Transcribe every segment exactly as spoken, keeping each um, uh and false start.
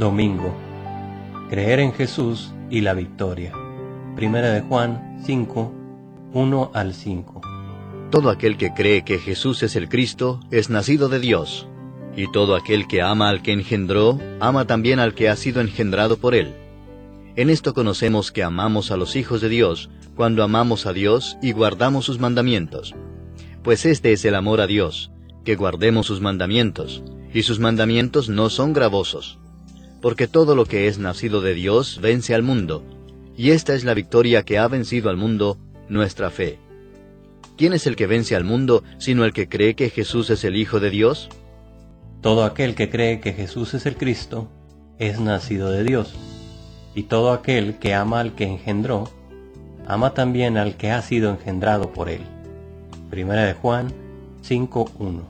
Domingo. Creer en Jesús y la victoria. Primera de Juan cinco, uno al cinco. Todo aquel que cree que Jesús es el Cristo es nacido de Dios, y todo aquel que ama al que engendró, ama también al que ha sido engendrado por él. En esto conocemos que amamos a los hijos de Dios, cuando amamos a Dios y guardamos sus mandamientos. Pues este es el amor a Dios, que guardemos sus mandamientos, y sus mandamientos no son gravosos. Porque todo lo que es nacido de Dios vence al mundo, y esta es la victoria que ha vencido al mundo, nuestra fe. ¿Quién es el que vence al mundo, sino el que cree que Jesús es el Hijo de Dios? Todo aquel que cree que Jesús es el Cristo, es nacido de Dios, y todo aquel que ama al que engendró, ama también al que ha sido engendrado por él. Primera de Juan cinco, uno.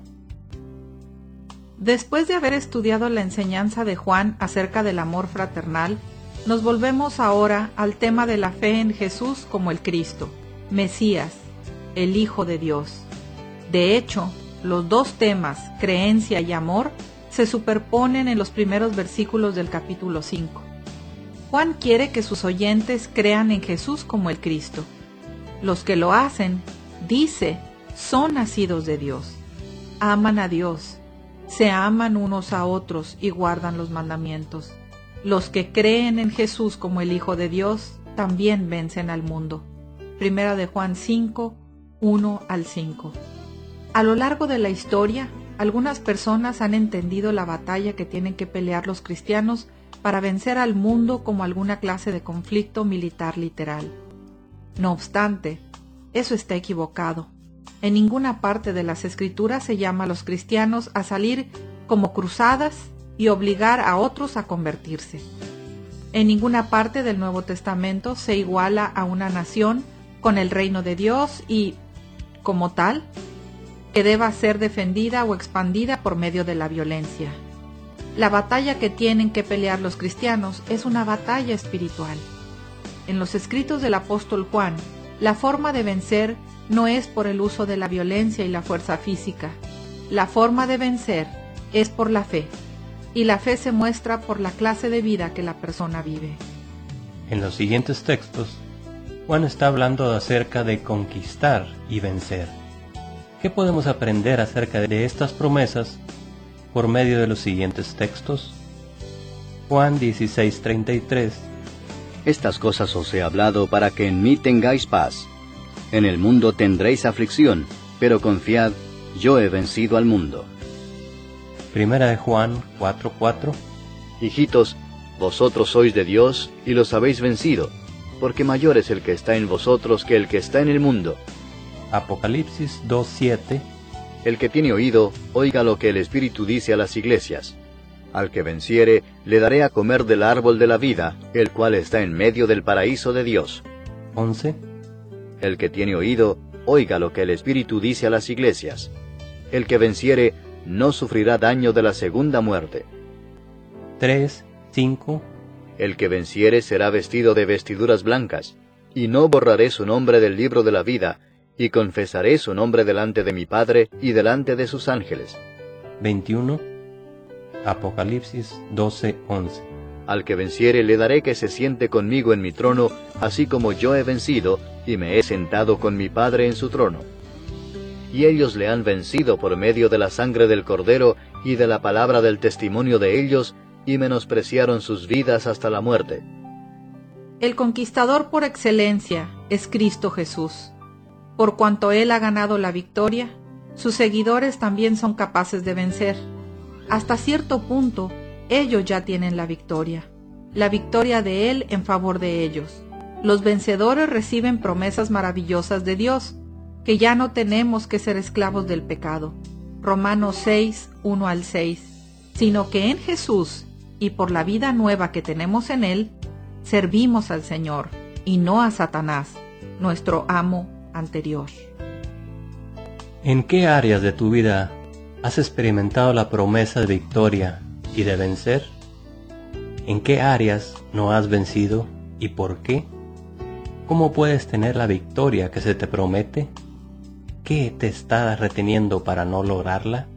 Después de haber estudiado la enseñanza de Juan acerca del amor fraternal, nos volvemos ahora al tema de la fe en Jesús como el Cristo, Mesías, el Hijo de Dios. De hecho, los dos temas, creencia y amor, se superponen en los primeros versículos del capítulo cinco. Juan quiere que sus oyentes crean en Jesús como el Cristo. Los que lo hacen, dice, son nacidos de Dios, aman a Dios, se aman unos a otros y guardan los mandamientos. Los que creen en Jesús como el Hijo de Dios también vencen al mundo. Primera de Juan cinco, uno al cinco. A lo largo de la historia, algunas personas han entendido la batalla que tienen que pelear los cristianos para vencer al mundo como alguna clase de conflicto militar literal. No obstante, eso está equivocado. En ninguna parte de las Escrituras se llama a los cristianos a salir como cruzadas y obligar a otros a convertirse. En ninguna parte del Nuevo Testamento se iguala a una nación con el reino de Dios y, como tal, que deba ser defendida o expandida por medio de la violencia. La batalla que tienen que pelear los cristianos es una batalla espiritual. En los escritos del apóstol Juan, la forma de vencer no es por el uso de la violencia y la fuerza física. La forma de vencer es por la fe, y la fe se muestra por la clase de vida que la persona vive. En los siguientes textos, Juan está hablando acerca de conquistar y vencer. ¿Qué podemos aprender acerca de estas promesas por medio de los siguientes textos? Juan dieciséis, treinta y tres. Estas cosas os he hablado para que en mí tengáis paz. En el mundo tendréis aflicción, pero confiad, yo he vencido al mundo. Primera de Juan cuatro, cuatro. Hijitos, vosotros sois de Dios y los habéis vencido, porque mayor es el que está en vosotros que el que está en el mundo. Apocalipsis dos, siete. El que tiene oído, oiga lo que el Espíritu dice a las iglesias. Al que venciere, le daré a comer del árbol de la vida, el cual está en medio del paraíso de Dios. once. El que tiene oído, oiga lo que el Espíritu dice a las iglesias. El que venciere, no sufrirá daño de la segunda muerte. tres, cinco. El que venciere será vestido de vestiduras blancas, y no borraré su nombre del libro de la vida, y confesaré su nombre delante de mi Padre y delante de sus ángeles. veintiuno. Apocalipsis doce, once. Al que venciere le daré que se siente conmigo en mi trono, así como yo he vencido, y me he sentado con mi Padre en su trono. Y ellos le han vencido por medio de la sangre del Cordero y de la palabra del testimonio de ellos, y menospreciaron sus vidas hasta la muerte. El conquistador por excelencia es Cristo Jesús. Por cuanto Él ha ganado la victoria, sus seguidores también son capaces de vencer. Hasta cierto punto, ellos ya tienen la victoria, la victoria de Él en favor de ellos. Los vencedores reciben promesas maravillosas de Dios, que ya no tenemos que ser esclavos del pecado. Romanos seis, uno al seis. Sino que en Jesús, y por la vida nueva que tenemos en Él, servimos al Señor, y no a Satanás, nuestro amo anterior. ¿En qué áreas de tu vida has experimentado la promesa de victoria y de vencer? ¿En qué áreas no has vencido y por qué? ¿Cómo puedes tener la victoria que se te promete? ¿Qué te está reteniendo para no lograrla?